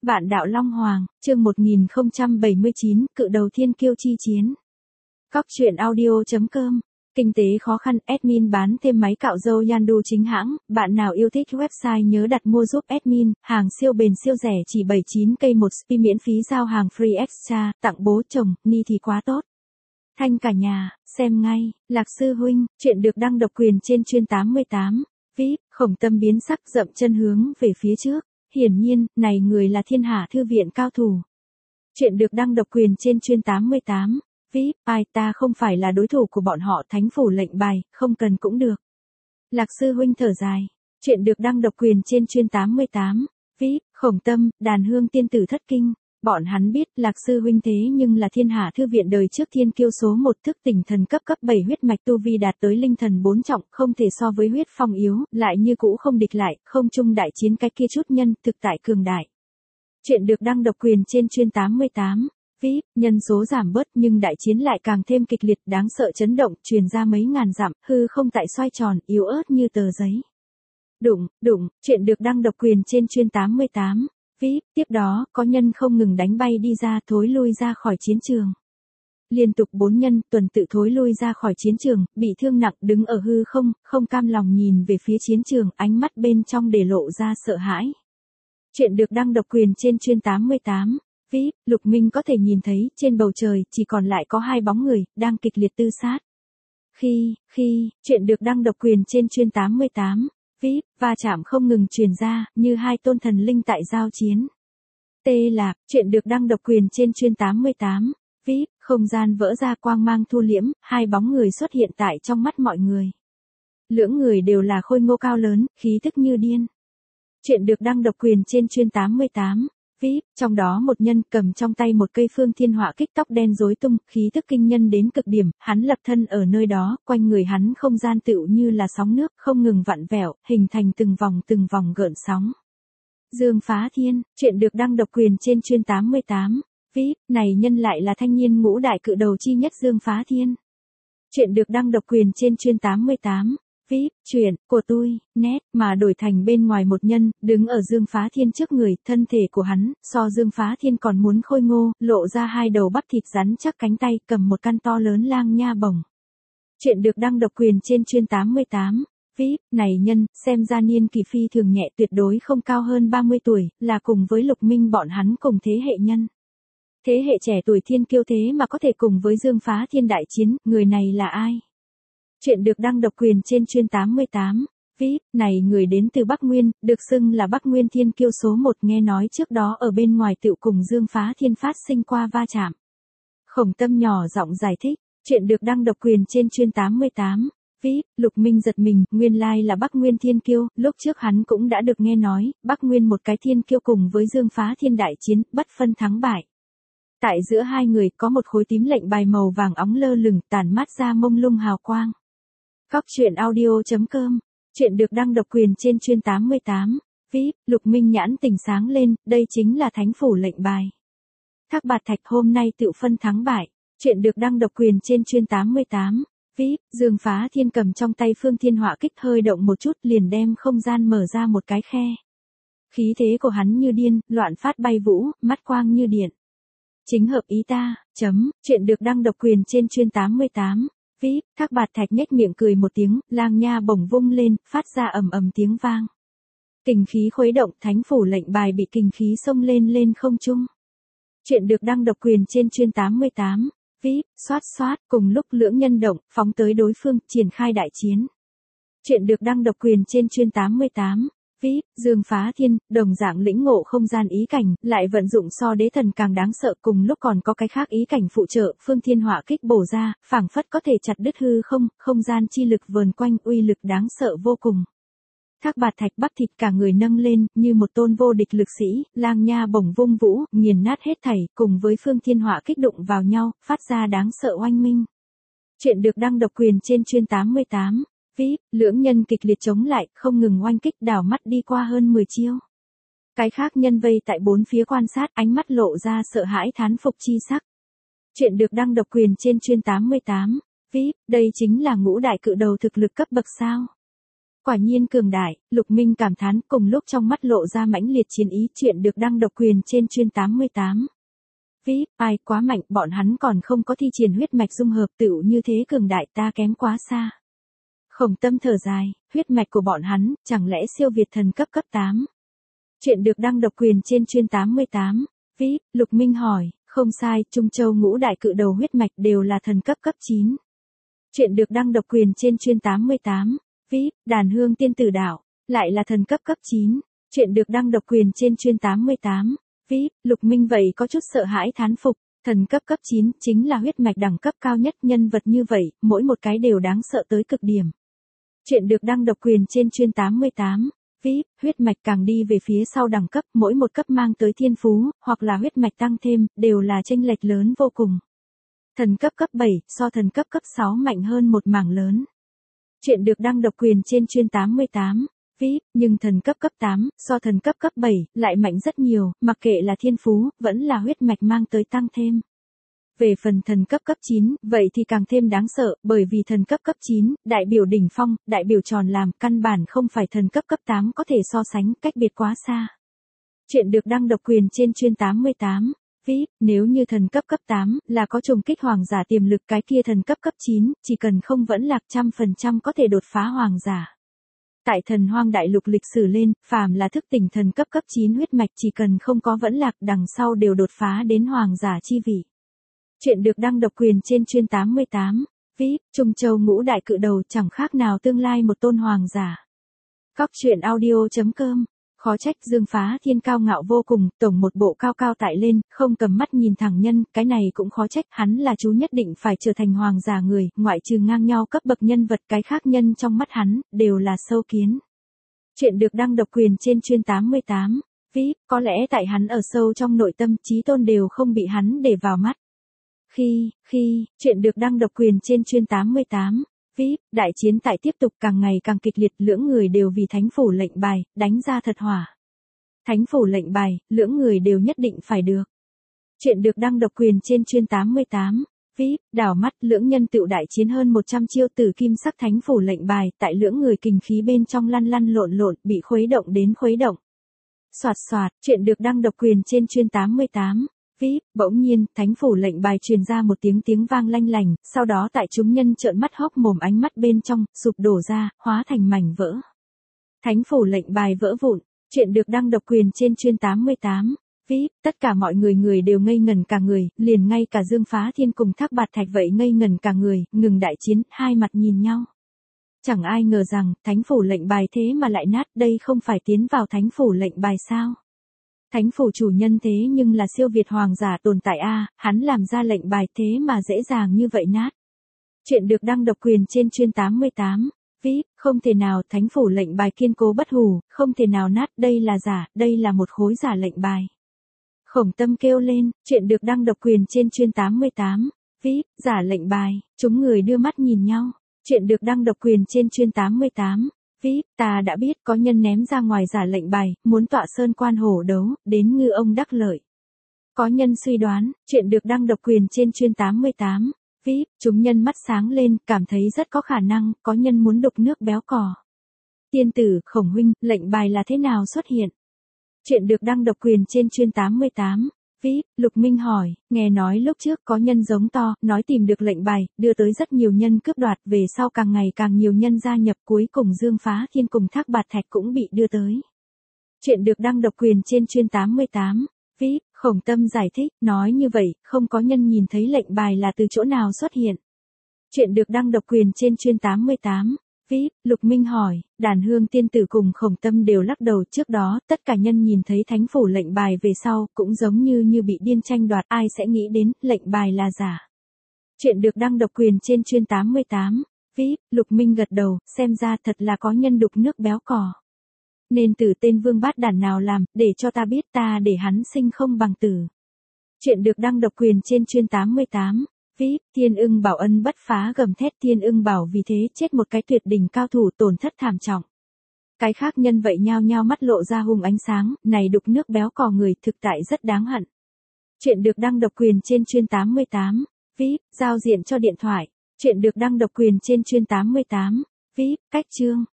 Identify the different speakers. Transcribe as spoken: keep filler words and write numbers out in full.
Speaker 1: Vạn đạo Long Hoàng, chương một nghìn không trăm bảy mươi chín, cự đầu thiên kiêu chi chiến. Cóc truyện audio chấm com. Kinh tế khó khăn, admin bán thêm máy cạo râu Yandu chính hãng, bạn nào yêu thích website nhớ đặt mua giúp admin, hàng siêu bền siêu rẻ chỉ bảy mươi chín k một spi miễn phí giao hàng free extra, tặng bố chồng, ni thì quá tốt. Thanh cả nhà, xem ngay, Lạc Sư Huynh, chuyện được đăng độc quyền trên chuyên tám mươi tám, vê i pê, Khổng Tâm biến sắc dậm chân hướng về phía trước, hiển nhiên, này người là Thiên Hạ Thư viện cao thủ. Chuyện được đăng độc quyền trên chuyên tám mươi tám, vê i pê, ai ta không phải là đối thủ của bọn họ, thánh phủ lệnh bài, không cần cũng được. Lạc Sư Huynh thở dài, chuyện được đăng độc quyền trên chuyên tám mươi tám, vê i pê, Khổng Tâm, đàn hương tiên tử thất kinh. Bọn hắn biết Lạc Sư Huynh thế nhưng là Thiên Hạ Thư viện đời trước thiên kiêu số một, thức tỉnh thần cấp cấp bảy, huyết mạch tu vi đạt tới linh thần bốn trọng, không thể so với huyết phong yếu, lại như cũ không địch lại, không chung đại chiến cái kia chút nhân, thực tại cường đại. Chuyện được đăng độc quyền trên chuyên tám mươi tám, vê i pê, nhân số giảm bớt nhưng đại chiến lại càng thêm kịch liệt, đáng sợ chấn động, truyền ra mấy ngàn dặm, hư không tại xoay tròn, yếu ớt như tờ giấy. Đụng, đụng, chuyện được đăng độc quyền trên chuyên tám mươi tám. vê i pê, tiếp đó, có nhân không ngừng đánh bay đi ra, thối lui ra khỏi chiến trường. Liên tục bốn nhân, tuần tự thối lui ra khỏi chiến trường, bị thương nặng, đứng ở hư không, không cam lòng nhìn về phía chiến trường, ánh mắt bên trong để lộ ra sợ hãi. Chuyện được đăng độc quyền trên chuyên tám mươi tám, vê i pê, Lục Minh có thể nhìn thấy, trên bầu trời, chỉ còn lại có hai bóng người, đang kịch liệt tư sát. Khi, khi, chuyện được đăng độc quyền trên chuyên tám mươi tám, vê i pê, va chạm không ngừng truyền ra, như hai tôn thần linh tại giao chiến. Tê Lạc, chuyện được đăng độc quyền trên chuyên tám mươi tám, vê i pê, không gian vỡ ra, quang mang thu liễm, hai bóng người xuất hiện tại trong mắt mọi người. Lưỡng người đều là khôi ngô cao lớn, khí tức như điên. Chuyện được đăng độc quyền trên chuyên tám mươi tám, vê i pê, trong đó một nhân cầm trong tay một cây phương thiên họa kích, tóc đen rối tung, khí tức kinh nhân đến cực điểm, hắn lập thân ở nơi đó, quanh người hắn không gian tựu như là sóng nước, không ngừng vặn vẹo, hình thành từng vòng từng vòng gợn sóng. Dương Phá Thiên, chuyện được đăng độc quyền trên chuyên tám mươi tám, vê i pê, này nhân lại là thanh niên ngũ đại cự đầu chi nhất Dương Phá Thiên. Chuyện được đăng độc quyền trên chuyên tám mươi tám, vê i pê, chuyện của tôi, nét, mà đổi thành bên ngoài một nhân, đứng ở Dương Phá Thiên trước người, thân thể của hắn, so Dương Phá Thiên còn muốn khôi ngô, lộ ra hai đầu bắp thịt rắn chắc, cánh tay, cầm một căn to lớn lang nha bổng. Chuyện được đăng độc quyền trên chuyên tám mươi tám, vê i pê, này nhân, xem ra niên kỳ phi thường nhẹ, tuyệt đối không cao hơn ba mươi tuổi, là cùng với Lục Minh bọn hắn cùng thế hệ nhân. Thế hệ trẻ tuổi thiên kiêu thế mà có thể cùng với Dương Phá Thiên đại chiến, người này là ai? Chuyện được đăng độc quyền trên chuyên tám mươi tám, vê i pê, này người đến từ Bắc Nguyên, được xưng là Bắc Nguyên thiên kiêu số một, nghe nói trước đó ở bên ngoài tựu cùng Dương Phá Thiên phát sinh qua va chạm. Khổng Tâm nhỏ giọng giải thích, chuyện được đăng độc quyền trên chuyên tám mươi tám, vê i pê, Lục Minh giật mình, nguyên lai là Bắc Nguyên thiên kiêu, lúc trước hắn cũng đã được nghe nói, Bắc Nguyên một cái thiên kiêu cùng với Dương Phá Thiên đại chiến, bất phân thắng bại. Tại giữa hai người có một khối tím lệnh bài màu vàng óng lơ lửng, tản mát ra mông lung hào quang. Cóc truyện audio chấm com, chuyện được đăng độc quyền trên chuyên tám mươi tám, vê i pê, Lục Minh nhãn tỉnh sáng lên, đây chính là thánh phủ lệnh bài. Thác Bạt Thạch hôm nay tự phân thắng bại, chuyện được đăng độc quyền trên chuyên tám mươi tám, vê i pê, Dương Phá Thiên cầm trong tay phương thiên họa kích, hơi động một chút liền đem không gian mở ra một cái khe. Khí thế của hắn như điên, loạn phát bay vũ, mắt quang như điện. Chính hợp ý ta, chấm, chuyện được đăng độc quyền trên chuyên tám mươi tám, vê i pê, Thác Bạt Thạch nhếch miệng cười một tiếng, lang nha bổng vung lên, phát ra ầm ầm tiếng vang. Kình khí khuấy động, thánh phủ lệnh bài bị kình khí xông lên lên không trung. Chuyện được đăng độc quyền trên chuyên tám mươi tám, vê i pê, xoát xoát, cùng lúc lưỡng nhân động, phóng tới đối phương, triển khai đại chiến. Chuyện được đăng độc quyền trên chuyên tám mươi tám, vê i pê, Dương Phá Thiên, đồng dạng lĩnh ngộ không gian ý cảnh, lại vận dụng so đế thần càng đáng sợ, cùng lúc còn có cái khác ý cảnh phụ trợ, phương thiên họa kích bổ ra, phảng phất có thể chặt đứt hư không, không gian chi lực vờn quanh, uy lực đáng sợ vô cùng. Thác Bạt Thạch bắp thịt cả người nâng lên, như một tôn vô địch lực sĩ, lang nha bổng vung vũ, nghiền nát hết thảy, cùng với phương thiên họa kích đụng vào nhau, phát ra đáng sợ oanh minh. Chuyện được đăng độc quyền trên chuyên tám mươi tám, vê i pê, lưỡng nhân kịch liệt chống lại, không ngừng oanh kích, đảo mắt đi qua hơn mười chiêu. Cái khác nhân vây tại bốn phía quan sát, ánh mắt lộ ra sợ hãi thán phục chi sắc. Chuyện được đăng độc quyền trên chuyên tám mươi tám, vê i pê, đây chính là ngũ đại cự đầu thực lực cấp bậc sao? Quả nhiên cường đại, Lục Minh cảm thán, cùng lúc trong mắt lộ ra mãnh liệt chiến ý. Chuyện được đăng độc quyền trên chuyên tám mươi tám. vê i pê, ai quá mạnh, bọn hắn còn không có thi triển huyết mạch dung hợp tựu như thế cường đại, ta kém quá xa. Khổng Tâm thở dài, huyết mạch của bọn hắn, chẳng lẽ siêu việt thần cấp cấp tám. Chuyện được đăng độc quyền trên chuyên tám mươi tám. vê i pê, Lục Minh hỏi, không sai, Trung Châu ngũ đại cự đầu huyết mạch đều là thần cấp cấp chín. Chuyện được đăng độc quyền trên chuyên tám mươi tám. vê i pê, Đàn Hương Tiên Tử Đạo, lại là thần cấp cấp chín. Chuyện được đăng độc quyền trên chuyên tám mươi tám. vê i pê, Lục Minh vậy có chút sợ hãi thán phục, thần cấp cấp chín chính là huyết mạch đẳng cấp cao nhất, nhân vật như vậy, mỗi một cái đều đáng sợ tới cực điểm. Chuyện được đăng độc quyền trên chuyên tám mươi tám. vê i pê, huyết mạch càng đi về phía sau đẳng cấp, mỗi một cấp mang tới thiên phú, hoặc là huyết mạch tăng thêm, đều là chênh lệch lớn vô cùng. Thần cấp cấp bảy, so thần cấp cấp sáu mạnh hơn một mảng lớn. Chuyện được đăng độc quyền trên chuyên tám mươi tám. vê i pê, nhưng thần cấp cấp tám, so thần cấp cấp bảy, lại mạnh rất nhiều, mặc kệ là thiên phú, vẫn là huyết mạch mang tới tăng thêm. Về phần thần cấp cấp chín, vậy thì càng thêm đáng sợ, bởi vì thần cấp cấp chín, đại biểu đỉnh phong, đại biểu tròn làm, căn bản không phải thần cấp cấp tám có thể so sánh, cách biệt quá xa. Chuyện được đăng độc quyền trên chuyên tám mươi tám. vê i pê, nếu như thần cấp cấp tám là có trùng kích hoàng giả tiềm lực, cái kia thần cấp cấp chín, chỉ cần không vẫn lạc trăm phần trăm có thể đột phá hoàng giả. Tại thần hoang đại lục lịch sử lên, phàm là thức tỉnh thần cấp cấp chín huyết mạch chỉ cần không có vẫn lạc đằng sau đều đột phá đến hoàng giả chi vị. Chuyện được đăng độc quyền trên chuyên tám mươi tám. vê i pê, Trung Châu ngũ đại cự đầu chẳng khác nào tương lai một tôn hoàng giả. Cóc truyện audio chấm com. Khó trách Dương Phá Thiên cao ngạo vô cùng, tổng một bộ cao cao tại lên, không cầm mắt nhìn thẳng nhân, cái này cũng khó trách, hắn là chú nhất định phải trở thành hoàng giả người, ngoại trừ ngang nhau cấp bậc nhân vật, cái khác nhân trong mắt hắn, đều là sâu kiến. Chuyện được đăng độc quyền trên chuyên tám mươi tám. vê i pê, có lẽ tại hắn ở sâu trong nội tâm, chí tôn đều không bị hắn để vào mắt. Khi, khi, chuyện được đăng độc quyền trên chuyên tám mươi tám. vê i pê, đại chiến tại tiếp tục càng ngày càng kịch liệt, lưỡng người đều vì thánh phủ lệnh bài, đánh ra thật hỏa. Thánh phủ lệnh bài, lưỡng người đều nhất định phải được. Chuyện được đăng độc quyền trên chuyên tám mươi tám. vê i pê, đảo mắt, lưỡng nhân tựu đại chiến hơn một trăm chiêu từ kim sắc thánh phủ lệnh bài, tại lưỡng người kình khí bên trong lăn lăn lộn lộn, bị khuấy động đến khuấy động. Soạt soạt, chuyện được đăng độc quyền trên chuyên tám mươi tám. vê i pê, bỗng nhiên, thánh phủ lệnh bài truyền ra một tiếng tiếng vang lanh lành, sau đó tại chúng nhân trợn mắt hốc mồm, ánh mắt bên trong, sụp đổ ra, hóa thành mảnh vỡ. Thánh phủ lệnh bài vỡ vụn, chuyện được đăng độc quyền trên chuyên tám mươi tám. vê i pê, tất cả mọi người người đều ngây ngẩn cả người, liền ngay cả Dương Phá Thiên cùng Thác Bạt Thạch vậy ngây ngẩn cả người, ngừng đại chiến, hai mặt nhìn nhau. Chẳng ai ngờ rằng, thánh phủ lệnh bài thế mà lại nát, đây không phải tiến vào thánh phủ lệnh bài sao? Thánh phủ chủ nhân thế nhưng là siêu việt hoàng giả tồn tại a, hắn làm ra lệnh bài thế mà dễ dàng như vậy nát. Chuyện được đăng độc quyền trên chuyên tám mươi tám. vê i pê, không thể nào, thánh phủ lệnh bài kiên cố bất hủ, không thể nào nát, đây là giả, đây là một khối giả lệnh bài. Khổng Tâm kêu lên, chuyện được đăng độc quyền trên chuyên tám mươi tám. vê i pê, giả lệnh bài, chúng người đưa mắt nhìn nhau. Chuyện được đăng độc quyền trên chuyên tám mươi tám. vê i pê, ta đã biết có nhân ném ra ngoài giả lệnh bài, muốn tọa sơn quan hổ đấu, đến ngư ông đắc lợi. Có nhân suy đoán, chuyện được đăng độc quyền trên chuyên tám mươi tám. vê i pê, chúng nhân mắt sáng lên, cảm thấy rất có khả năng, có nhân muốn đục nước béo cò. Tiên tử, Khổng huynh, lệnh bài là thế nào xuất hiện? Chuyện được đăng độc quyền trên chuyên tám mươi tám. vê i pê, Lục Minh hỏi, nghe nói lúc trước có nhân giống to, nói tìm được lệnh bài, đưa tới rất nhiều nhân cướp đoạt, về sau càng ngày càng nhiều nhân gia nhập, cuối cùng Dương Phá Thiên cùng Thác Bạt Thạch cũng bị đưa tới. Chuyện được đăng độc quyền trên chuyên tám mươi tám. vê i pê, Khổng Tâm giải thích, nói như vậy, không có nhân nhìn thấy lệnh bài là từ chỗ nào xuất hiện. Chuyện được đăng độc quyền trên chuyên tám mươi tám. vê i pê, Lục Minh hỏi, Đàn Hương Tiên Tử cùng Khổng Tâm đều lắc đầu, trước đó, tất cả nhân nhìn thấy thánh phủ lệnh bài về sau, cũng giống như như bị điên tranh đoạt, ai sẽ nghĩ đến, lệnh bài là giả. Chuyện được đăng độc quyền trên chuyên tám mươi tám. vê i pê, Lục Minh gật đầu, xem ra thật là có nhân đục nước béo cò. Nên từ tên vương bát đản nào làm, để cho ta biết, ta để hắn sinh không bằng tử. Chuyện được đăng độc quyền trên chuyên tám mươi tám. vê i pê, Thiên Ưng Bảo ân bất phá gầm thét, Thiên Ưng Bảo vì thế chết một cái tuyệt đỉnh cao thủ, tổn thất thảm trọng. Cái khác nhân vậy nhao nhao mắt lộ ra hung ánh sáng, này đục nước béo cò người thực tại rất đáng hận. Chuyện được đăng độc quyền trên chuyên tám mươi tám. vê i pê, giao diện cho điện thoại. Chuyện được đăng độc quyền trên chuyên tám mươi tám. vê i pê, cách chương.